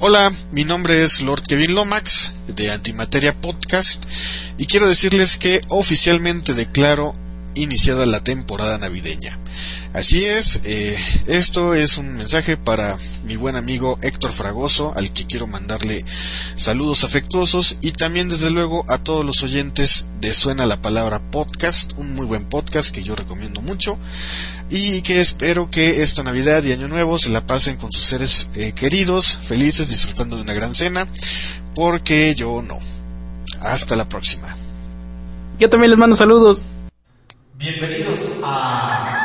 Hola, mi nombre es Lord Kevin Lomax de Antimateria Podcast y quiero decirles que oficialmente declaro iniciada la temporada navideña. Así es, esto es un mensaje para mi buen amigo Héctor Fragoso, al que quiero mandarle saludos afectuosos, y también desde luego a todos los oyentes de Suena la Palabra Podcast, un muy buen podcast que yo recomiendo mucho y que espero que esta Navidad y Año Nuevo se la pasen con sus seres queridos, felices, disfrutando de una gran cena, porque yo no. Hasta la próxima. Yo también les mando saludos. Bienvenidos a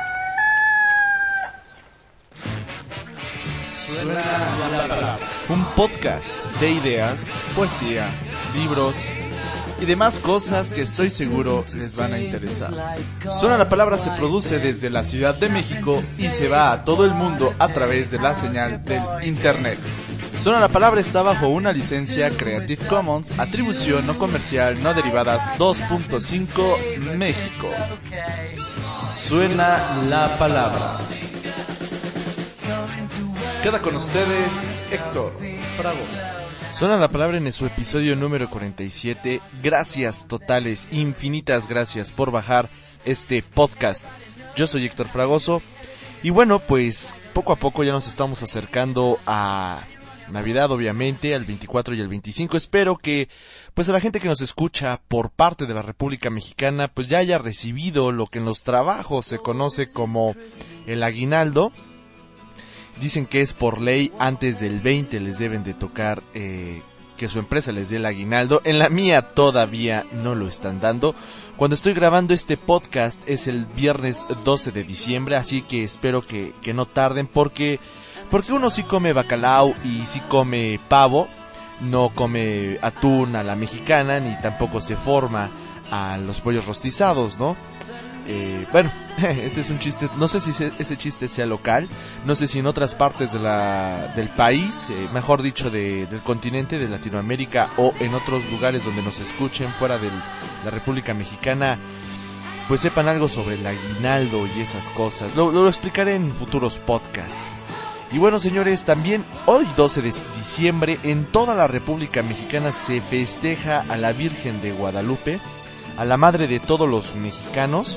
Suena la Palabra, un podcast de ideas, poesía, libros y demás cosas que estoy seguro les van a interesar. Suena la Palabra se produce desde la Ciudad de México y se va a todo el mundo a través de la señal del internet. Suena la Palabra está bajo una licencia Creative Commons, atribución no comercial, no derivadas 2.5 México. Suena la Palabra. Queda con ustedes Héctor Fragoso. Suena la Palabra en su episodio número 47. Gracias totales, infinitas gracias por bajar este podcast. Yo soy Héctor Fragoso y bueno, pues poco a poco ya nos estamos acercando a Navidad, obviamente, al 24 y al 25. Espero que pues a la gente que nos escucha por parte de la República Mexicana pues ya haya recibido lo que en los trabajos se conoce como el aguinaldo. Dicen que es por ley, antes del 20 les deben de tocar que su empresa les dé el aguinaldo. En la mía todavía no lo están dando. Cuando estoy grabando este podcast es el viernes 12 de diciembre, así que espero que no tarden porque uno sí come bacalao y sí come pavo, no come atún a la mexicana, ni tampoco se forma a los pollos rostizados, ¿no? Bueno, ese es un chiste, no sé si ese chiste sea local, no sé si en otras partes del país, mejor dicho del continente, de Latinoamérica, o en otros lugares donde nos escuchen fuera de la República Mexicana, pues sepan algo sobre el aguinaldo y esas cosas. Lo explicaré en futuros podcasts. Y bueno, señores, también hoy 12 de diciembre en toda la República Mexicana se festeja a la Virgen de Guadalupe, a la madre de todos los mexicanos.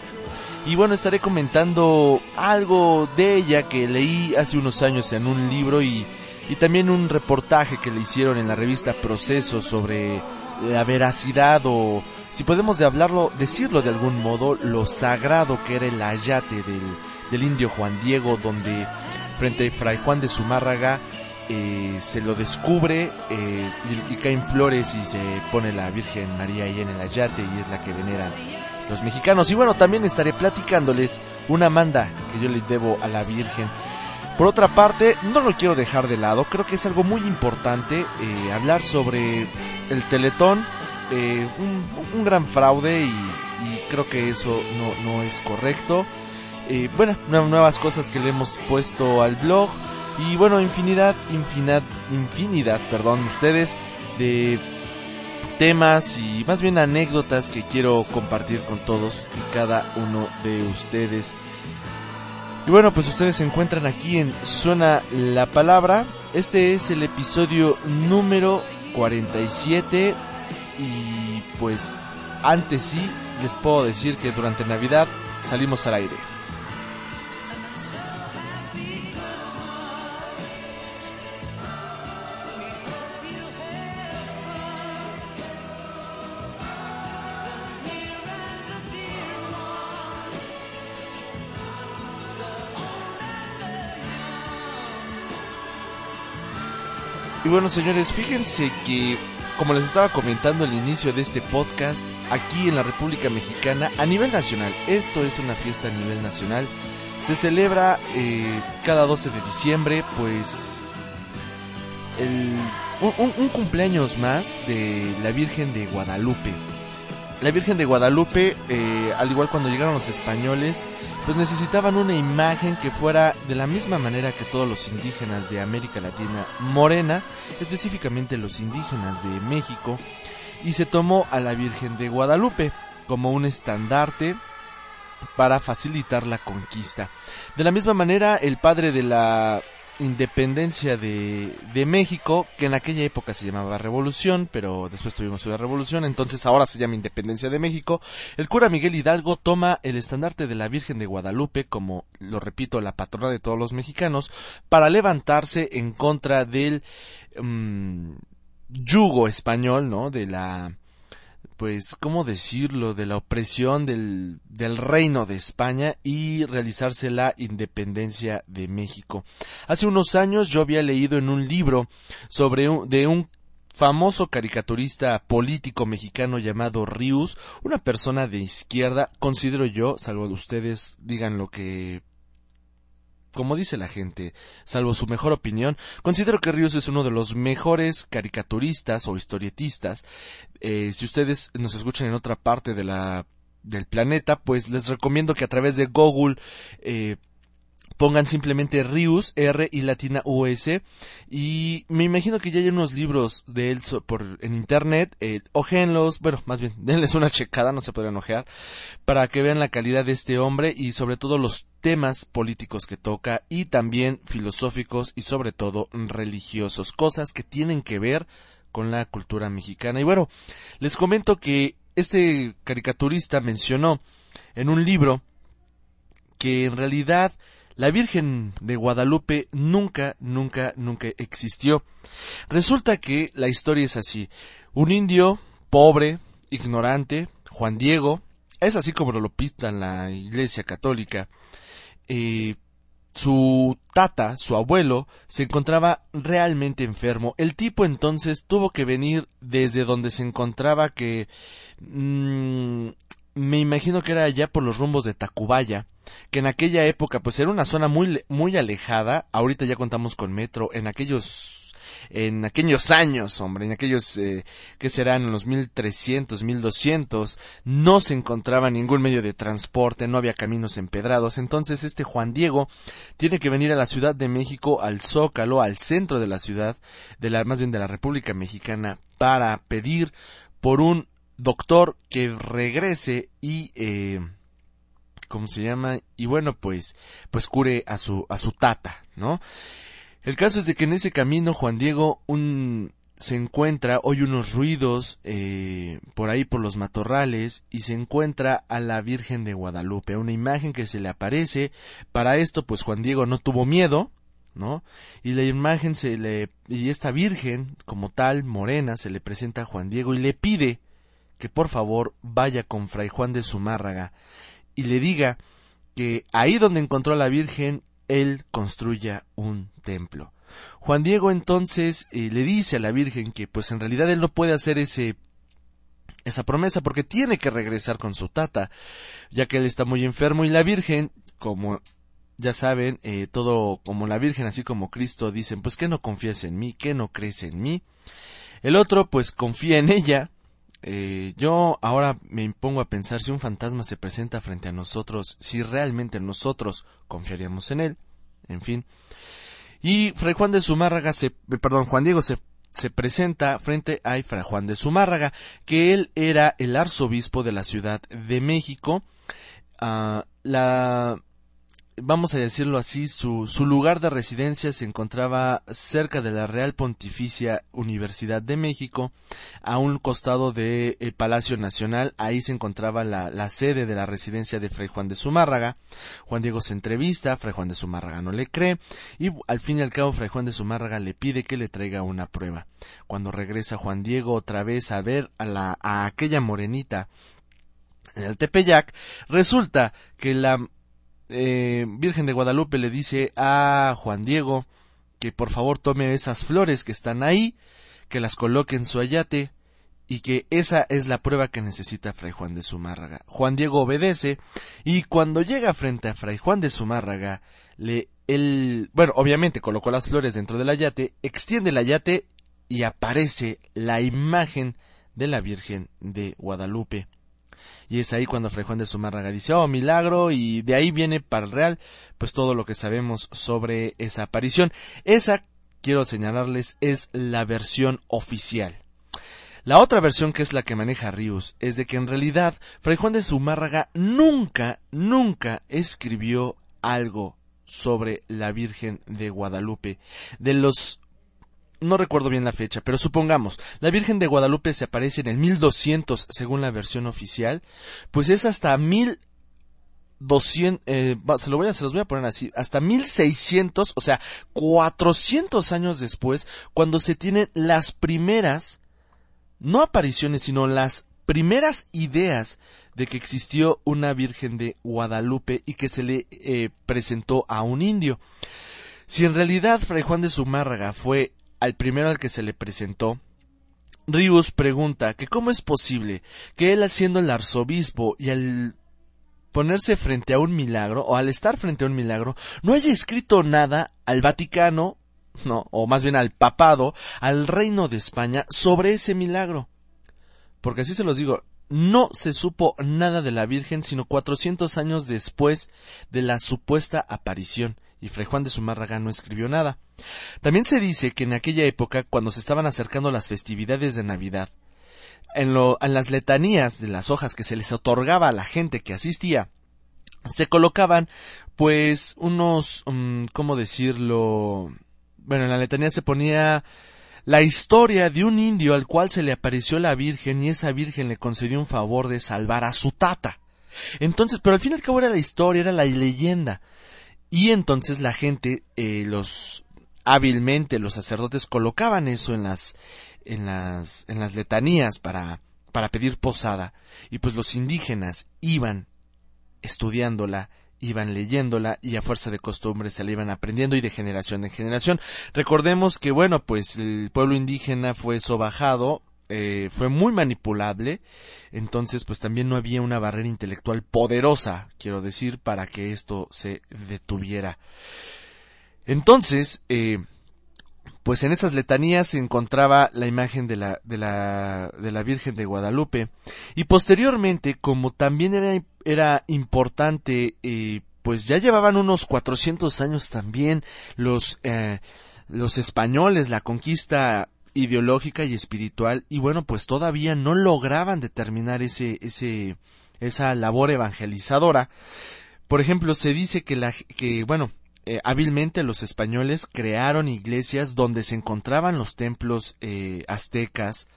Y bueno, estaré comentando algo de ella que leí hace unos años en un libro y también un reportaje que le hicieron en la revista Proceso sobre la veracidad, o si podemos decirlo de algún modo, lo sagrado que era el ayate del indio Juan Diego, donde frente a Fray Juan de Zumárraga se lo descubre y caen flores y se pone la Virgen María ahí en el ayate y es la que veneran los mexicanos. Y bueno, también estaré platicándoles una manda que yo le debo a la Virgen. Por otra parte, no lo quiero dejar de lado, creo que es algo muy importante hablar sobre el Teletón, un gran fraude y creo que eso no es correcto. Bueno, nuevas cosas que le hemos puesto al blog y bueno, infinidad, ustedes de temas y más bien anécdotas que quiero compartir con todos y cada uno de ustedes. Y bueno, pues ustedes se encuentran aquí en Suena la Palabra. Este es el episodio número 47 y pues antes sí les puedo decir que durante Navidad salimos al aire. Y bueno, señores, fíjense que, como les estaba comentando al inicio de este podcast, aquí en la República Mexicana, a nivel nacional, esto es una fiesta a nivel nacional, se celebra cada 12 de diciembre, pues, un cumpleaños más de la Virgen de Guadalupe. La Virgen de Guadalupe, al igual cuando llegaron los españoles, pues necesitaban una imagen que fuera de la misma manera que todos los indígenas de América Latina morena, específicamente los indígenas de México, y se tomó a la Virgen de Guadalupe como un estandarte para facilitar la conquista. De la misma manera, el padre de la independencia de México, que en aquella época se llamaba Revolución, pero después tuvimos una revolución, entonces ahora se llama Independencia de México, el cura Miguel Hidalgo toma el estandarte de la Virgen de Guadalupe, como, lo repito, la patrona de todos los mexicanos, para levantarse en contra del yugo español, ¿no? De la, pues, ¿cómo decirlo?, de la opresión del reino de España y realizarse la independencia de México. Hace unos años yo había leído en un libro de un famoso caricaturista político mexicano llamado Rius, una persona de izquierda, considero yo, salvo ustedes digan lo que, como dice la gente, salvo su mejor opinión, considero que Rius es uno de los mejores caricaturistas o historietistas. Si ustedes nos escuchan en otra parte del planeta, pues les recomiendo que a través de Google pongan simplemente Rius, R y latina US, y me imagino que ya hay unos libros de él en internet, ojéenlos, bueno, más bien, denles una checada, no se podrían ojear, para que vean la calidad de este hombre y sobre todo los temas políticos que toca y también filosóficos y sobre todo religiosos, cosas que tienen que ver con la cultura mexicana. Y bueno, les comento que este caricaturista mencionó en un libro que en realidad la Virgen de Guadalupe nunca existió. Resulta que la historia es así. Un indio pobre, ignorante, Juan Diego, es así como lo pinta la Iglesia Católica. Su tata, su abuelo, se encontraba realmente enfermo. El tipo entonces tuvo que venir desde donde se encontraba, que me imagino que era allá por los rumbos de Tacubaya, que en aquella época pues era una zona muy alejada. Ahorita ya contamos con metro. En aquellos años, hombre, en aquellos que serán en los 1300, 1200, no se encontraba ningún medio de transporte, no había caminos empedrados. Entonces este Juan Diego tiene que venir a la Ciudad de México, al Zócalo, al centro de la ciudad, más bien de la República Mexicana, para pedir por un doctor que regrese y ¿cómo se llama? Y bueno, pues cure a su tata, ¿no? El caso es de que en ese camino Juan Diego se encuentra, oye unos ruidos por ahí por los matorrales y se encuentra a la Virgen de Guadalupe, una imagen que se le aparece. Para esto pues Juan Diego no tuvo miedo, ¿no? Y la imagen y esta Virgen como tal, morena, se le presenta a Juan Diego y le pide que por favor vaya con Fray Juan de Zumárraga y le diga que ahí donde encontró a la Virgen, él construya un templo. Juan Diego entonces le dice a la Virgen que pues en realidad él no puede hacer esa promesa porque tiene que regresar con su tata, ya que él está muy enfermo, y la Virgen, como ya saben, todo como la Virgen, así como Cristo, dicen, pues que no confías en mí, que no crees en mí. El otro pues confía en ella. Yo ahora me pongo a pensar, si un fantasma se presenta frente a nosotros, si realmente nosotros confiaríamos en él. En fin. Y Fray Juan de Zumárraga Juan Diego se presenta frente a Fray Juan de Zumárraga, que él era el arzobispo de la Ciudad de México. Vamos a decirlo así, su lugar de residencia se encontraba cerca de la Real Pontificia Universidad de México, a un costado del Palacio Nacional. Ahí se encontraba la sede de la residencia de Fray Juan de Zumárraga. Juan Diego se entrevista, Fray Juan de Zumárraga no le cree, y al fin y al cabo Fray Juan de Zumárraga le pide que le traiga una prueba. Cuando regresa Juan Diego otra vez a ver a aquella morenita en el Tepeyac, resulta que la Virgen de Guadalupe le dice a Juan Diego que por favor tome esas flores que están ahí, que las coloque en su ayate, y que esa es la prueba que necesita Fray Juan de Zumárraga. Juan Diego obedece, y cuando llega frente a Fray Juan de Zumárraga, obviamente colocó las flores dentro del ayate, extiende el ayate y aparece la imagen de la Virgen de Guadalupe. Y es ahí cuando Fray Juan de Zumárraga dice, oh, milagro, y de ahí viene para el real, pues todo lo que sabemos sobre esa aparición. Esa, quiero señalarles, es la versión oficial. La otra versión, que es la que maneja Rius, es de que en realidad Fray Juan de Zumárraga nunca escribió algo sobre la Virgen de Guadalupe. No recuerdo bien la fecha, pero supongamos, la Virgen de Guadalupe se aparece en el 1200 según la versión oficial, pues es hasta 1200, se los voy a poner así, hasta 1600, o sea, 400 años después, cuando se tienen las primeras, no apariciones, sino las primeras ideas de que existió una Virgen de Guadalupe y que se le presentó a un indio. Si en realidad Fray Juan de Zumárraga fue al primero al que se le presentó, Ríos pregunta que cómo es posible que él, siendo el arzobispo y al ponerse frente a un milagro, o al estar frente a un milagro, no haya escrito nada al Vaticano, no, o más bien al papado, al Reino de España, sobre ese milagro. Porque así se los digo, no se supo nada de la Virgen sino 400 años después de la supuesta aparición, y Fray Juan de Zumárraga no escribió nada. También se dice que en aquella época, cuando se estaban acercando las festividades de Navidad, en las letanías de las hojas que se les otorgaba a la gente que asistía, se colocaban pues unos, ¿cómo decirlo? Bueno, en la letanía se ponía la historia de un indio al cual se le apareció la Virgen y esa Virgen le concedió un favor de salvar a su tata. Entonces, pero al fin y al cabo era la historia, era la leyenda. Y entonces la gente, hábilmente los sacerdotes colocaban eso en las letanías para pedir posada, y pues los indígenas iban estudiándola, iban leyéndola y a fuerza de costumbre se la iban aprendiendo y de generación en generación. Recordemos que bueno, pues el pueblo indígena fue sobajado, fue muy manipulable, entonces pues también no había una barrera intelectual poderosa, quiero decir, para que esto se detuviera. Entonces, pues en esas letanías se encontraba la imagen de la Virgen de Guadalupe, y posteriormente, como también era importante, pues ya llevaban unos 400 años también los españoles, la conquista ideológica y espiritual, y bueno, pues todavía no lograban determinar esa labor evangelizadora. Por ejemplo, se dice hábilmente los españoles crearon iglesias donde se encontraban los templos aztecas,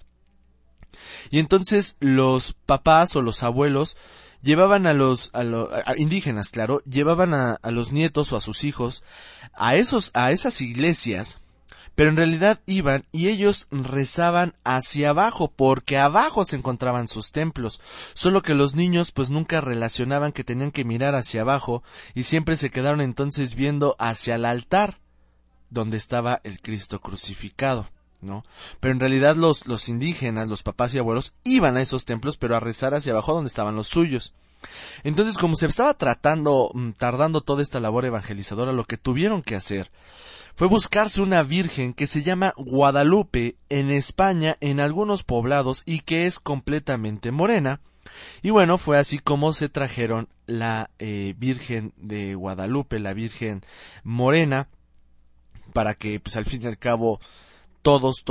y entonces los papás o los abuelos llevaban a indígenas, claro, llevaban a los nietos o a sus hijos a esas iglesias, pero en realidad iban y ellos rezaban hacia abajo, porque abajo se encontraban sus templos, solo que los niños pues nunca relacionaban que tenían que mirar hacia abajo y siempre se quedaron entonces viendo hacia el altar donde estaba el Cristo crucificado, ¿no? Pero en realidad los indígenas, los papás y abuelos, iban a esos templos, pero a rezar hacia abajo donde estaban los suyos. Entonces, como se estaba tardando toda esta labor evangelizadora, lo que tuvieron que hacer fue buscarse una virgen que se llama Guadalupe en España, en algunos poblados, y que es completamente morena. Y bueno, fue así como se trajeron la Virgen de Guadalupe, la Virgen morena, para que pues al fin y al cabo todos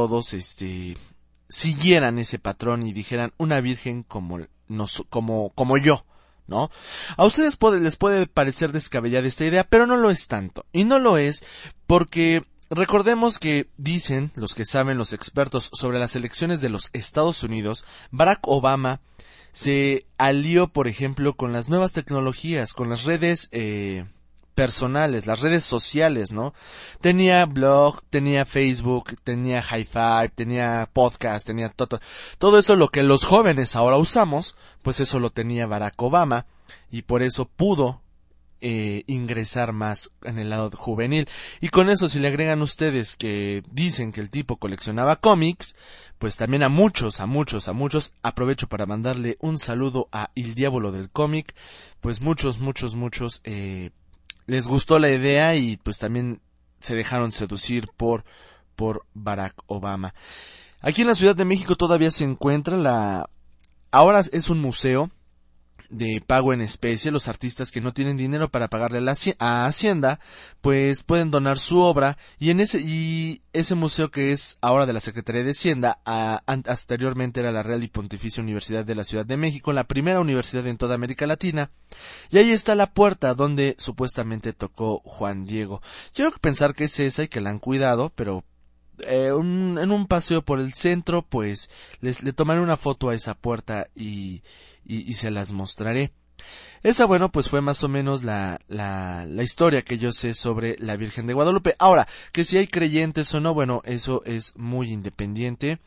siguieran ese patrón y dijeran una virgen como yo, ¿no? A ustedes les puede parecer descabellada esta idea, pero no lo es tanto. Y no lo es porque recordemos que dicen los que saben, los expertos sobre las elecciones de los Estados Unidos, Barack Obama se alió, por ejemplo, con las nuevas tecnologías, con las redes personales, las redes sociales, ¿no? Tenía blog, tenía Facebook, tenía Hi-Fi, tenía podcast, tenía todo eso, lo que los jóvenes ahora usamos, pues eso lo tenía Barack Obama, y por eso pudo ingresar más en el lado juvenil. Y con eso, si le agregan ustedes que dicen que el tipo coleccionaba cómics, pues también a muchos, aprovecho para mandarle un saludo a El Diablo del Cómic, pues muchos les gustó la idea y pues también se dejaron seducir por Barack Obama. Aquí en la Ciudad de México todavía se encuentra ahora es un museo, de pago en especie. Los artistas que no tienen dinero para pagarle a Hacienda, pues pueden donar su obra, y ese museo, que es ahora de la Secretaría de Hacienda, anteriormente era la Real y Pontificia Universidad de la Ciudad de México, la primera universidad en toda América Latina, y ahí está la puerta donde supuestamente tocó Juan Diego. Quiero pensar que es esa y que la han cuidado, pero en un paseo por el centro, pues le tomaré una foto a esa puerta y se las mostraré. Esa, bueno, pues fue más o menos la historia que yo sé sobre la Virgen de Guadalupe. Ahora, que si hay creyentes o no, bueno, eso es muy independiente.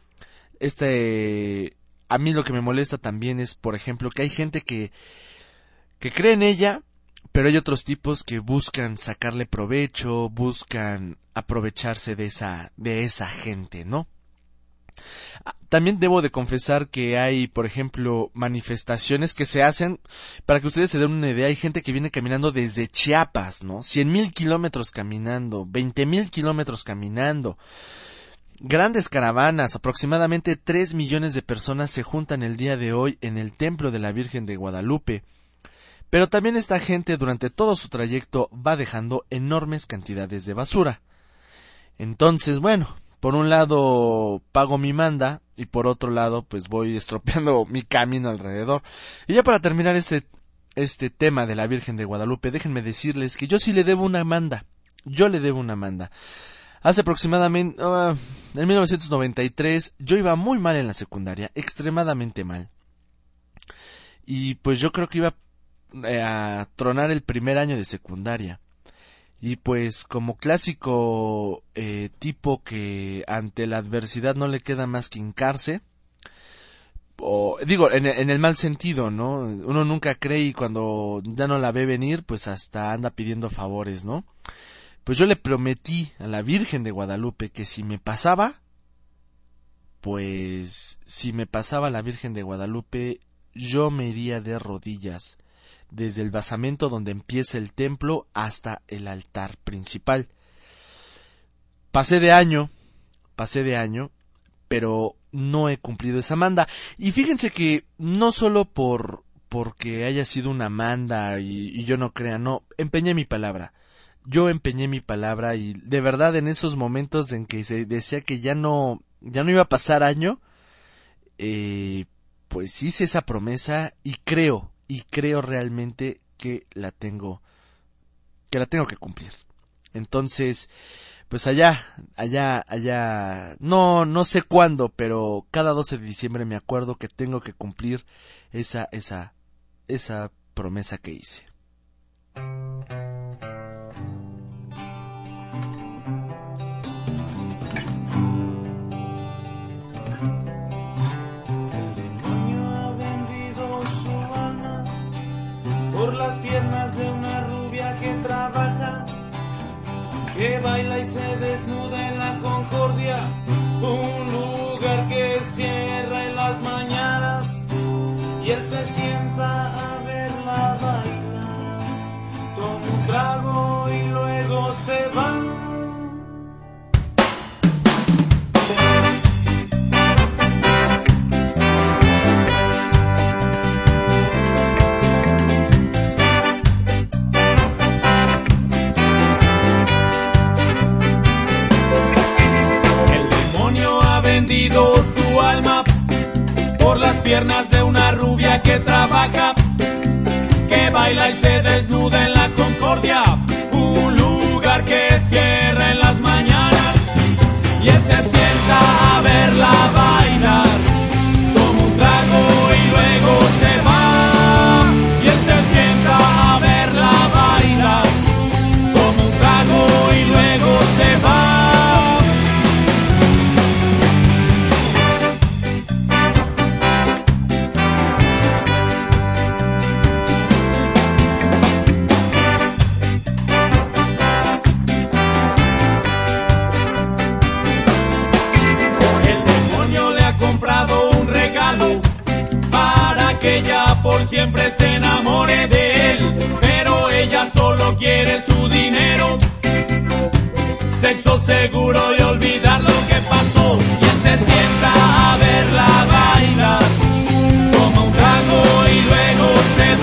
A mí lo que me molesta también es, por ejemplo, que hay gente que cree en ella, pero hay otros tipos que buscan sacarle provecho, buscan aprovecharse de esa gente, ¿no? También debo de confesar que hay, por ejemplo, manifestaciones que se hacen, para que ustedes se den una idea, hay gente que viene caminando desde Chiapas, ¿no? 100,000 kilómetros caminando, 20,000 kilómetros caminando. Grandes caravanas, aproximadamente 3 millones de personas se juntan el día de hoy en el Templo de la Virgen de Guadalupe. Pero también esta gente durante todo su trayecto va dejando enormes cantidades de basura. Entonces, bueno, por un lado pago mi manda y por otro lado pues voy estropeando mi camino alrededor. Y ya para terminar este tema de la Virgen de Guadalupe, déjenme decirles que yo sí le debo una manda. Yo le debo una manda. Hace aproximadamente, en 1993, yo iba muy mal en la secundaria, extremadamente mal. Y pues yo creo que iba a tronar el primer año de secundaria. Y pues como clásico tipo que ante la adversidad no le queda más que hincarse, digo, en el mal sentido, ¿no? Uno nunca cree y cuando ya no la ve venir, pues hasta anda pidiendo favores, ¿no? Pues yo le prometí a la Virgen de Guadalupe que si me pasaba la Virgen de Guadalupe, yo me iría de rodillas desde el basamento donde empieza el templo hasta el altar principal. Pasé de año, pero no he cumplido esa manda. Y fíjense que no solo porque haya sido una manda y yo no crea, no, empeñé mi palabra. Yo empeñé mi palabra y de verdad en esos momentos en que se decía que ya no iba a pasar año, pues hice esa promesa y creo realmente que la tengo que cumplir. Entonces, pues allá, no sé cuándo, pero cada 12 de diciembre me acuerdo que tengo que cumplir esa promesa que hice. Por las piernas de una rubia que trabaja, que baila y se desnuda en la Concordia, un lugar que cierra en las mañanas, y él se sienta a verla bailar, toma un trago y luego se va. Su alma por las piernas de una rubia que trabaja, que baila y se desnuda en la Concordia, un lugar que cierra en las mañanas, y él se sienta a verla bailar, toma un trago y luego se va, y él se sienta a verla bailar, toma un trago y luego se va. Que ella por siempre se enamore de él, pero ella solo quiere su dinero, sexo seguro y olvidar lo que pasó, y él se sienta a verla bailar, toma un trago y luego se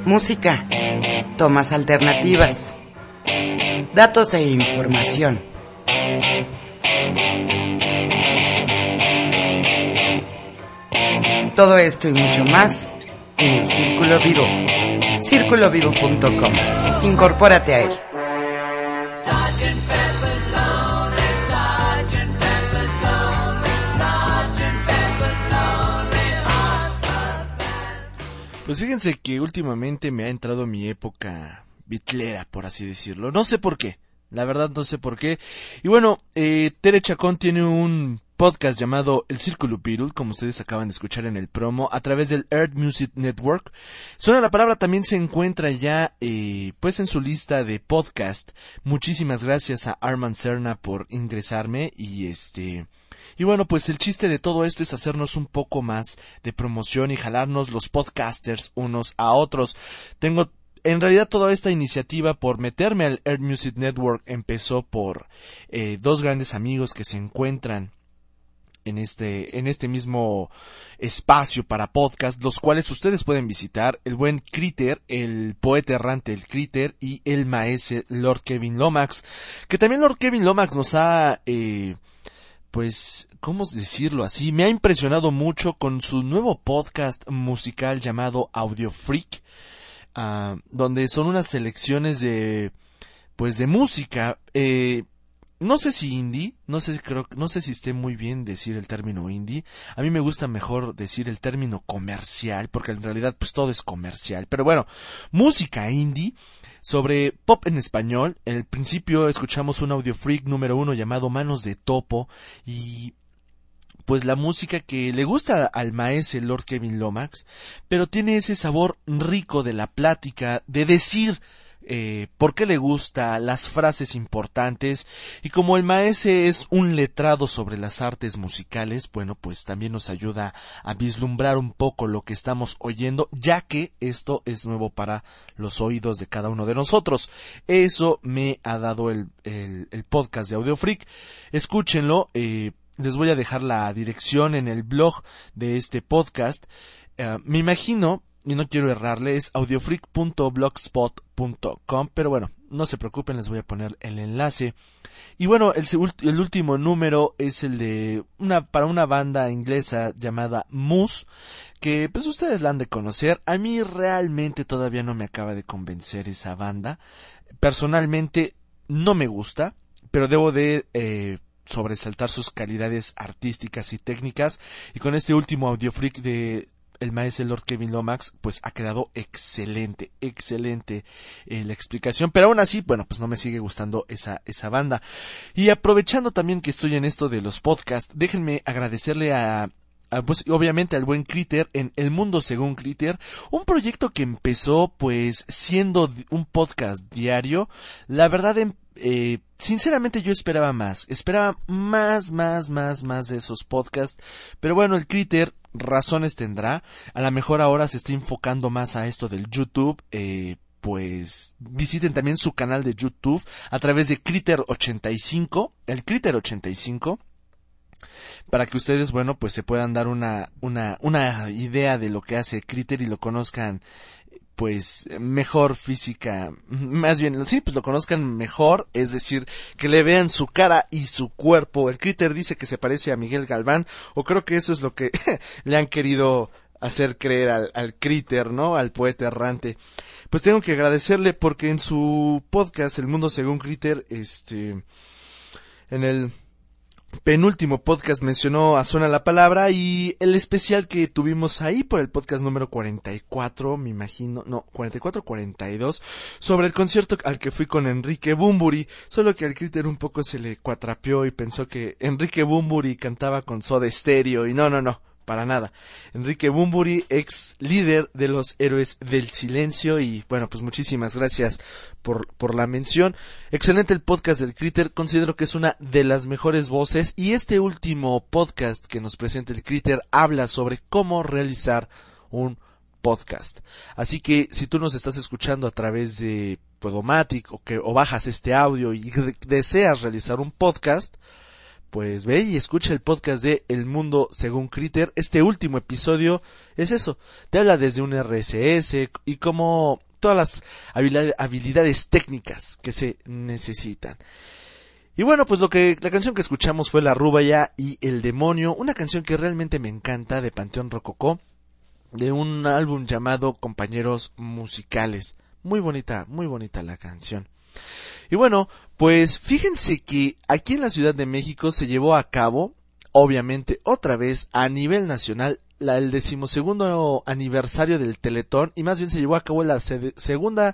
música, tomas alternativas, datos e información. Todo esto y mucho más en el Círculo Beatle. CírculoBeatle.com. Incorpórate a él. Pues fíjense que últimamente me ha entrado mi época bitlera, por así decirlo. No sé por qué, la verdad no sé por qué. Y bueno, Tere Chacón tiene un podcast llamado El Círculo Beatle, como ustedes acaban de escuchar en el promo, a través del Earth Music Network. Suena la palabra, también se encuentra ya pues en su lista de podcast. Muchísimas gracias a Armand Serna por ingresarme y bueno, pues el chiste de todo esto es hacernos un poco más de promoción y jalarnos los podcasters unos a otros. En realidad toda esta iniciativa por meterme al Earth Music Network empezó por dos grandes amigos que se encuentran en este mismo espacio para podcast, los cuales ustedes pueden visitar: el buen Critter, el poeta errante el Critter, y el maese Lord Kevin Lomax, que también Lord Kevin Lomax nos ha pues, ¿cómo decirlo así? Me ha impresionado mucho con su nuevo podcast musical llamado Audio Freak, donde son unas selecciones de música, no sé si indie, no sé si esté muy bien decir el término indie. A mí me gusta mejor decir el término comercial, porque en realidad pues todo es comercial, pero bueno, música indie sobre pop en español. En el principio escuchamos un Audio Freak número 1 llamado Manos de Topo, y pues la música que le gusta al maese Lord Kevin Lomax, pero tiene ese sabor rico de la plática, de decir por qué le gusta, las frases importantes, y como el maese es un letrado sobre las artes musicales, bueno, pues también nos ayuda a vislumbrar un poco lo que estamos oyendo, ya que esto es nuevo para los oídos de cada uno de nosotros. Eso me ha dado el podcast de Audio Freak. Escúchenlo, les voy a dejar la dirección en el blog de este podcast. Me imagino, y no quiero errarle, es audiofreak.blogspot.com, pero bueno, no se preocupen, les voy a poner el enlace. Y bueno, el último número es el de para una banda inglesa llamada Muse, que pues ustedes la han de conocer. A mí realmente todavía no me acaba de convencer esa banda. Personalmente no me gusta, pero debo de sobresaltar sus calidades artísticas y técnicas, y con este último Audio Freak de el maestro Lord Kevin Lomax, pues ha quedado excelente la explicación, pero aún así, bueno, pues no me sigue gustando esa banda. Y aprovechando también que estoy en esto de los podcasts, déjenme agradecerle pues obviamente al buen Critter en El Mundo Según Critter, un proyecto que empezó pues siendo un podcast diario. La verdad, sinceramente yo esperaba más de esos podcasts, pero bueno, el Critter razones tendrá. A lo mejor ahora se está enfocando más a esto del YouTube. Pues visiten también su canal de YouTube a través de Critter85, el Critter85, para que ustedes, bueno, pues se puedan dar una idea de lo que hace Critter y lo conozcan pues mejor física, más bien, sí, pues lo conozcan mejor, es decir, que le vean su cara y su cuerpo. El Critter dice que se parece a Miguel Galván, o creo que eso es lo que le han querido hacer creer al Critter, ¿no? Al poeta errante. Pues tengo que agradecerle porque en su podcast El Mundo Según Critter, en el penúltimo podcast mencionó a Suena la Palabra, y el especial que tuvimos ahí por el podcast número 44, me imagino, no, 44 42, sobre el concierto al que fui con Enrique Bunbury, solo que al Critter un poco se le cuatrapeó y pensó que Enrique Bunbury cantaba con Soda Stereo, y no, para nada. Enrique Bunbury, ex líder de los Héroes del Silencio, y bueno, pues muchísimas gracias por la mención. Excelente el podcast del Critter, considero que es una de las mejores voces, y este último podcast que nos presenta el Critter habla sobre cómo realizar un podcast. Así que si tú nos estás escuchando a través de Podomatic o bajas este audio y deseas realizar un podcast, pues ve y escucha el podcast de El Mundo Según Critter. Este último episodio es eso, te habla desde un RSS y como todas las habilidades técnicas que se necesitan. Y bueno, pues la canción que escuchamos fue La Rúbaya y El Demonio, una canción que realmente me encanta, de Panteón Rococó, de un álbum llamado Compañeros Musicales. Muy bonita la canción. Y bueno, pues fíjense que aquí en la Ciudad de México se llevó a cabo, obviamente otra vez a nivel nacional, el 12º aniversario del Teletón, y más bien se llevó a cabo la 12ª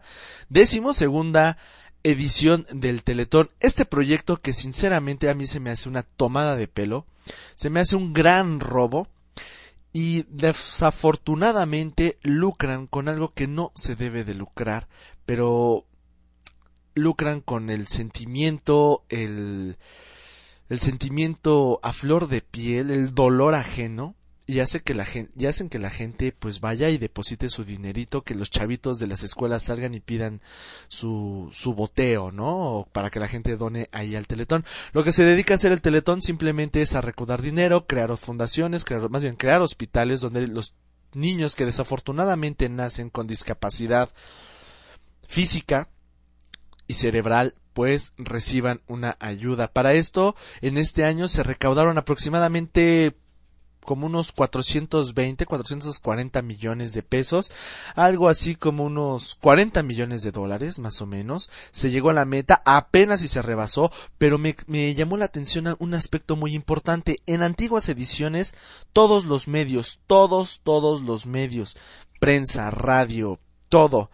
edición del Teletón. Este proyecto que sinceramente a mí se me hace una tomada de pelo, se me hace un gran robo, y desafortunadamente lucran con algo que no se debe de lucrar, pero lucran con el sentimiento, el sentimiento a flor de piel, el dolor ajeno, y hacen que la gente pues vaya y deposite su dinerito, que los chavitos de las escuelas salgan y pidan su boteo, ¿no? Para que la gente done ahí al Teletón. Lo que se dedica a hacer el Teletón simplemente es a recaudar dinero, crear fundaciones, crear hospitales donde los niños que desafortunadamente nacen con discapacidad física y cerebral pues reciban una ayuda. Para esto, en este año se recaudaron aproximadamente como unos 440 millones de pesos, algo así como unos 40 millones de dólares, más o menos. Se llegó a la meta, apenas si se rebasó, pero me llamó la atención un aspecto muy importante. En antiguas ediciones, todos los medios, prensa, radio, todo,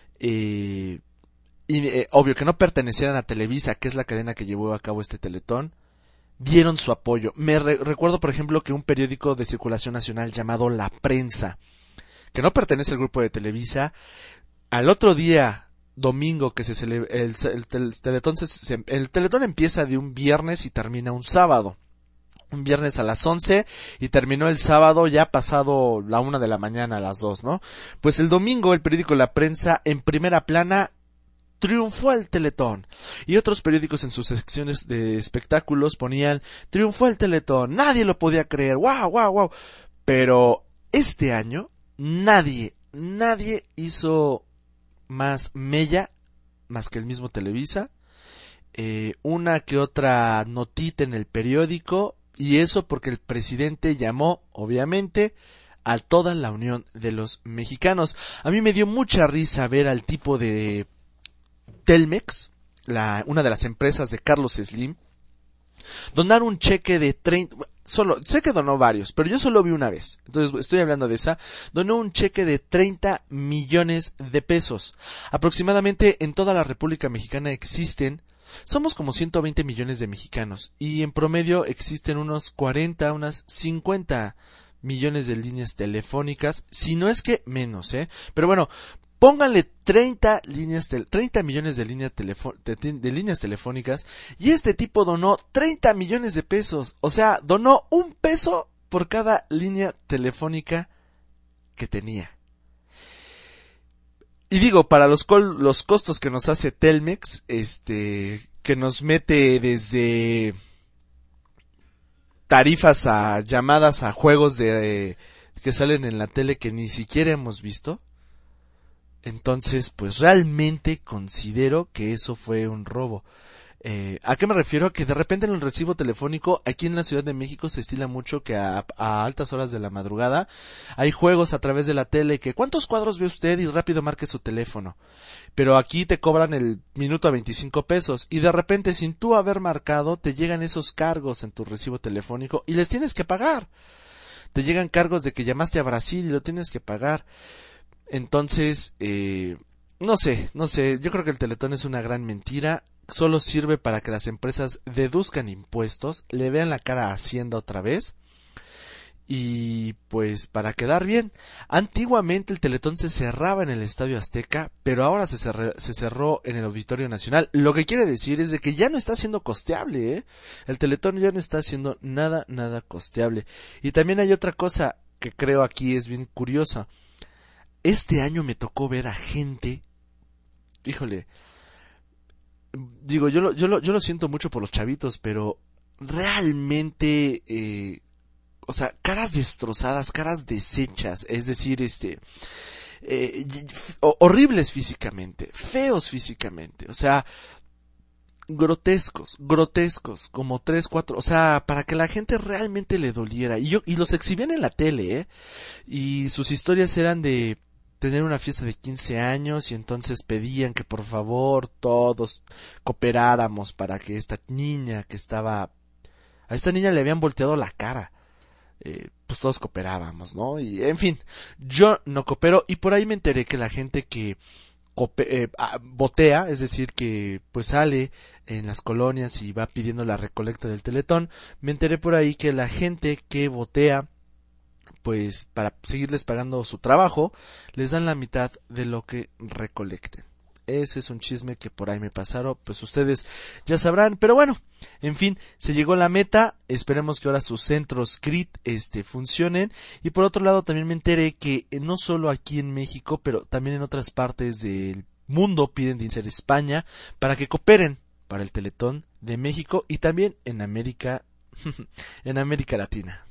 obvio que no pertenecieran a Televisa, que es la cadena que llevó a cabo este Teletón, dieron su apoyo. Recuerdo, por ejemplo, que un periódico de circulación nacional llamado La Prensa, que no pertenece al grupo de Televisa, al otro día, domingo, que se celebra el Teletón, el Teletón empieza de un viernes y termina un sábado. Un viernes a las 11 y terminó el sábado ya pasado la 1 de la mañana, a las 2, ¿no? Pues el domingo el periódico La Prensa, en primera plana, triunfó el Teletón, y otros periódicos en sus secciones de espectáculos ponían triunfó el Teletón, nadie lo podía creer, wow, pero este año nadie hizo más mella, más que el mismo Televisa, una que otra notita en el periódico, y eso porque el presidente llamó, obviamente, a toda la unión de los mexicanos. A mí me dio mucha risa ver al tipo de Telmex, una de las empresas de Carlos Slim, donar un cheque de 30, sé que donó varios, pero yo solo vi una vez, entonces estoy hablando de esa. Donó un cheque de 30 millones de pesos. Aproximadamente en toda la República Mexicana somos como 120 millones de mexicanos, y en promedio existen unas 50 millones de líneas telefónicas, si no es que menos, pero bueno, pónganle 30 millones de líneas telefónicas, y este tipo donó 30 millones de pesos. O sea, donó $1 por cada línea telefónica que tenía. Y digo, para los costos que nos hace Telmex, que nos mete desde tarifas a llamadas a juegos que salen en la tele que ni siquiera hemos visto. Entonces, pues realmente considero que eso fue un robo. ¿A qué me refiero? Que de repente en el recibo telefónico, aquí en la Ciudad de México se estila mucho que a altas horas de la madrugada hay juegos a través de la tele que ¿cuántos cuadros ve usted? Y rápido marque su teléfono. Pero aquí te cobran el minuto a 25 pesos, y de repente sin tú haber marcado te llegan esos cargos en tu recibo telefónico y les tienes que pagar. Te llegan cargos de que llamaste a Brasil y lo tienes que pagar. Entonces, no sé, yo creo que el Teletón es una gran mentira, solo sirve para que las empresas deduzcan impuestos, le vean la cara a Hacienda otra vez, y pues para quedar bien. Antiguamente el Teletón se cerraba en el Estadio Azteca, pero ahora se cerró en el Auditorio Nacional, lo que quiere decir es de que ya no está siendo costeable, el Teletón ya no está siendo nada costeable. Y también hay otra cosa que creo aquí es bien curiosa. Este año me tocó ver a gente, híjole, digo, yo lo siento mucho por los chavitos, pero realmente, o sea, caras destrozadas, caras deshechas, es decir, horribles físicamente, feos físicamente, o sea, grotescos, como 3, 4, o sea, para que la gente realmente le doliera, y los exhibían en la tele, y sus historias eran de tener una fiesta de 15 años, y entonces pedían que por favor todos cooperáramos para que esta niña a esta niña le habían volteado la cara, pues todos cooperábamos, ¿no? Y en fin, yo no coopero, y por ahí me enteré que la gente que botea, es decir, que pues sale en las colonias y va pidiendo la recolecta del Teletón, me enteré por ahí que la gente que botea, pues para seguirles pagando su trabajo, les dan la mitad de lo que recolecten. Ese es un chisme que por ahí me pasaron, pues ustedes ya sabrán, pero bueno, en fin, se llegó a la meta, esperemos que ahora sus centros CRIT funcionen, y por otro lado también me enteré que no solo aquí en México, pero también en otras partes del mundo piden dinero, España, para que cooperen para el Teletón de México y también en América Latina.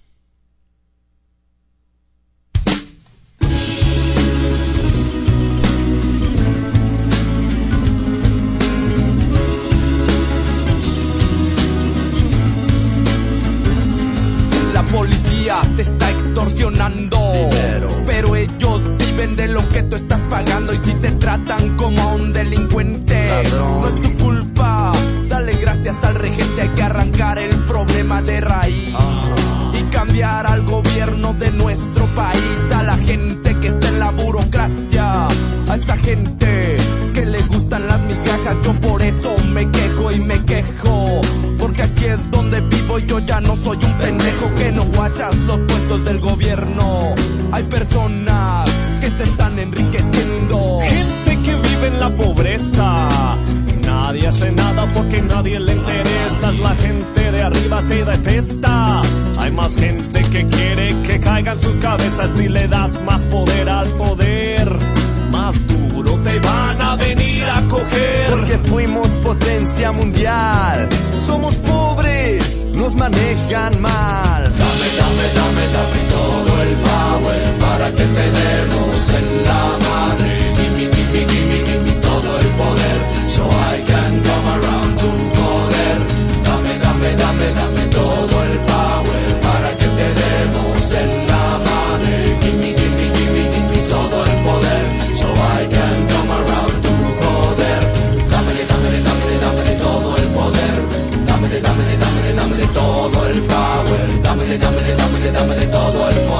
La policía te está extorsionando dinero, pero ellos viven de lo que tú estás pagando. Y si te tratan como a un delincuente, ladrón, no es tu culpa. Dale gracias al regente, hay que arrancar el problema de raíz y cambiar al gobierno de nuestro país. A la gente que está en la burocracia, a esa gente que le gustan las migajas, yo por eso me quejo y me quejo, porque aquí es donde vivo y yo ya no soy un pendejo que no guachas los puestos del gobierno. Hay personas que se están enriqueciendo, gente que vive en la pobreza. Nadie hace nada porque nadie le interesa. La gente de arriba te detesta. Hay más gente que quiere que caigan sus cabezas. Y le das más poder al poder, más duro te van a venir a coger. Porque fuimos potencia mundial, somos pobres, nos manejan mal. Dame todo el power para que te demos en la madre. Give me todo el poder, so I can come around to joder. Dame todo el power para que te demos en la madre. Give me todo el poder, so I can come around to joder. Dame todo el poder, dame todo el power, dame todo el poder, dame todo el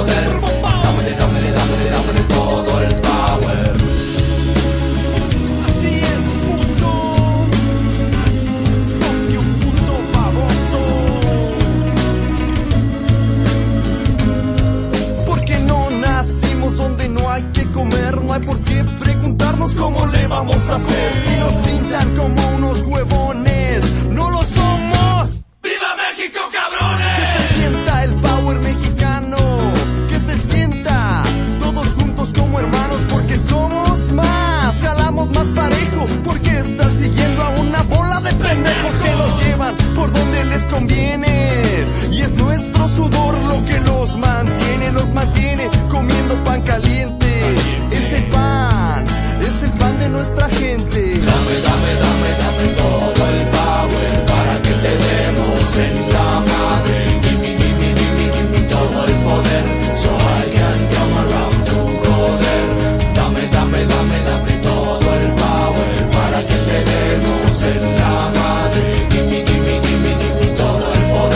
power. Así es, puto. Fuck you, puto baboso. Porque no nacimos donde no hay que comer, no hay por qué preguntarnos cómo le vamos a hacer. Si nos pintan como unos huevones, no lo somos. ¡Viva México, cabrones! Que se sienta el power mexicano, que se sienta todos juntos como hermanos, porque somos más, jalamos más parejo, porque estar siguiendo a una bola de pendejos que nos llevan por donde les conviene. Y es nuestro sudor lo que los mantiene comiendo pan caliente. Es el pan de nuestra gente. Dame todo el power para que te demos en la madre. Give me todo el poder, so I can come around to joder. Dame todo el power para que te demos en la madre. Give me todo el poder.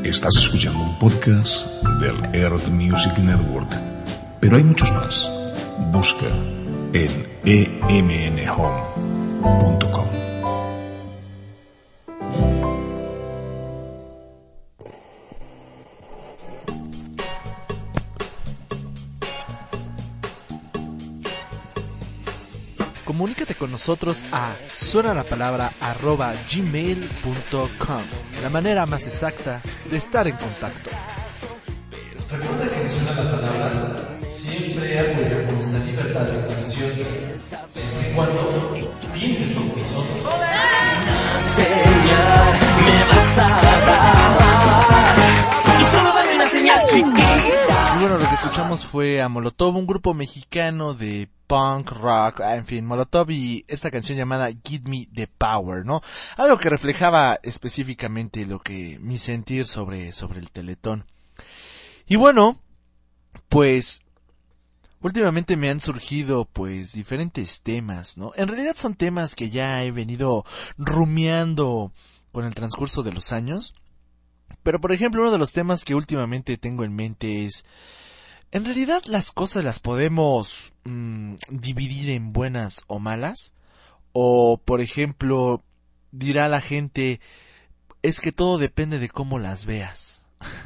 Estás escuchando un podcast del Earth Music Network, pero hay muchos más. Busca en emnhome.com. Comunícate con nosotros a suenalapalabra@gmail.com, la manera más exacta de estar en contacto. Recuerda que en Suena la Palabra siempre apoyamos la libertad de expresión, siempre y cuando pienses como nosotros. Señal me vas a dar y solo dame una señal chiquita. Y bueno, lo que escuchamos fue a Molotov, un grupo mexicano de punk, rock, en fin, Molotov, y esta canción llamada Give Me the Power, ¿no? Algo que reflejaba específicamente lo que mi sentir sobre el Teletón. Y bueno, pues últimamente me han surgido pues diferentes temas, ¿no? En realidad son temas que ya he venido rumiando con el transcurso de los años. Pero por ejemplo, uno de los temas que últimamente tengo en mente es: ¿en realidad las cosas las podemos dividir en buenas o malas? O, por ejemplo, dirá la gente, es que todo depende de cómo las veas.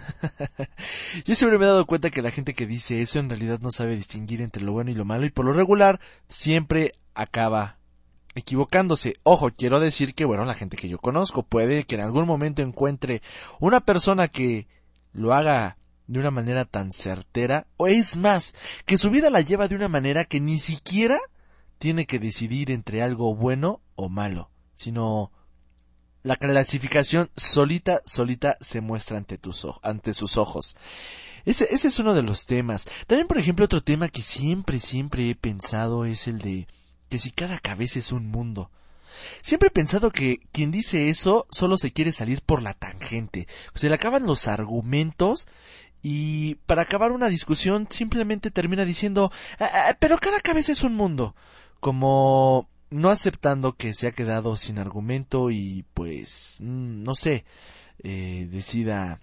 Yo siempre me he dado cuenta que la gente que dice eso en realidad no sabe distinguir entre lo bueno y lo malo, y por lo regular siempre acaba equivocándose. Ojo, quiero decir que, bueno, la gente que yo conozco puede que en algún momento encuentre una persona que lo haga de una manera tan certera, o es más, que su vida la lleva de una manera que ni siquiera tiene que decidir entre algo bueno o malo, sino la clasificación solita se muestra ante sus ojos. Ese es uno de los temas. También, por ejemplo, otro tema que siempre he pensado es el de que si cada cabeza es un mundo. Siempre he pensado que quien dice eso solo se quiere salir por la tangente. Se le acaban los argumentos y para acabar una discusión simplemente termina diciendo, pero cada cabeza es un mundo. Como no aceptando que se ha quedado sin argumento y pues, no sé, decida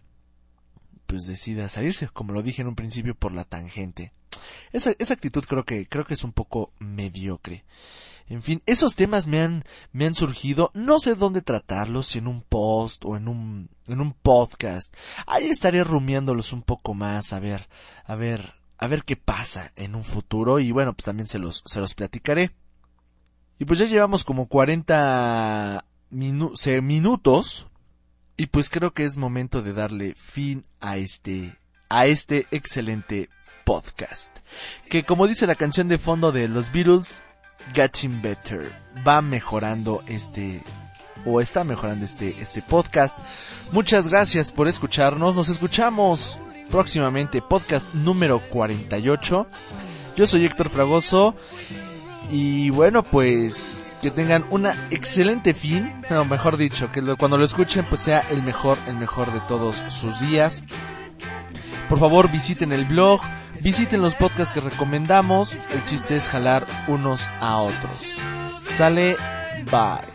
salirse, como lo dije en un principio, por la tangente. Esa actitud creo que es un poco mediocre. En fin, esos temas me han surgido, no sé dónde tratarlos, si en un post o en un podcast. Ahí estaré rumiándolos un poco más, a ver qué pasa en un futuro, y bueno, pues también se los platicaré. Y pues ya llevamos como 40 minutos, y pues creo que es momento de darle fin a este excelente podcast, que, como dice la canción de fondo de los Beatles, Getting Better, está mejorando este podcast. Muchas gracias por escucharnos. Nos escuchamos próximamente, podcast número 48. Yo soy Héctor Fragoso, y bueno, pues que tengan una excelente fin, no, mejor dicho, que cuando lo escuchen pues sea el mejor de todos sus días. Por favor, visiten el blog, visiten los podcasts que recomendamos. El chiste es jalar unos a otros. Sale, bye.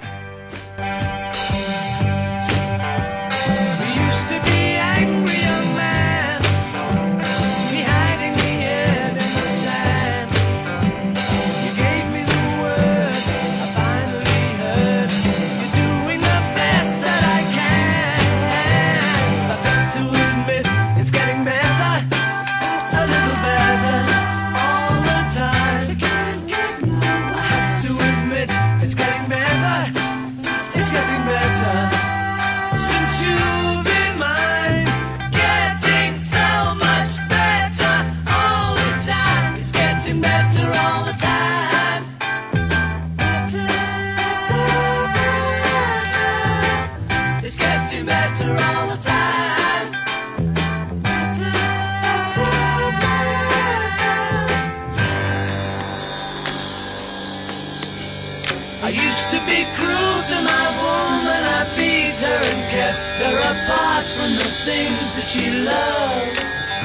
I used to be cruel to my woman, I beat her and kept her apart from the things that she loved.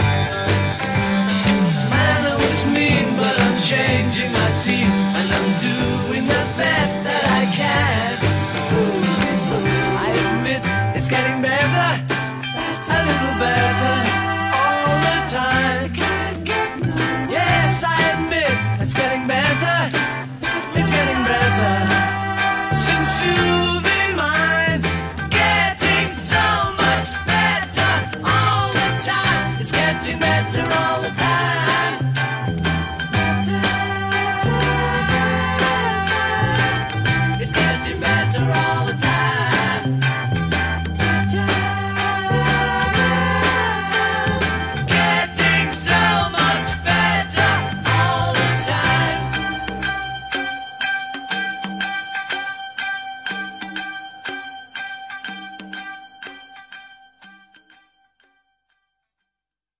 Man, I was mean, but I'm changing, I see, and I'm doing the best that I can. I admit it's getting better, a ensue.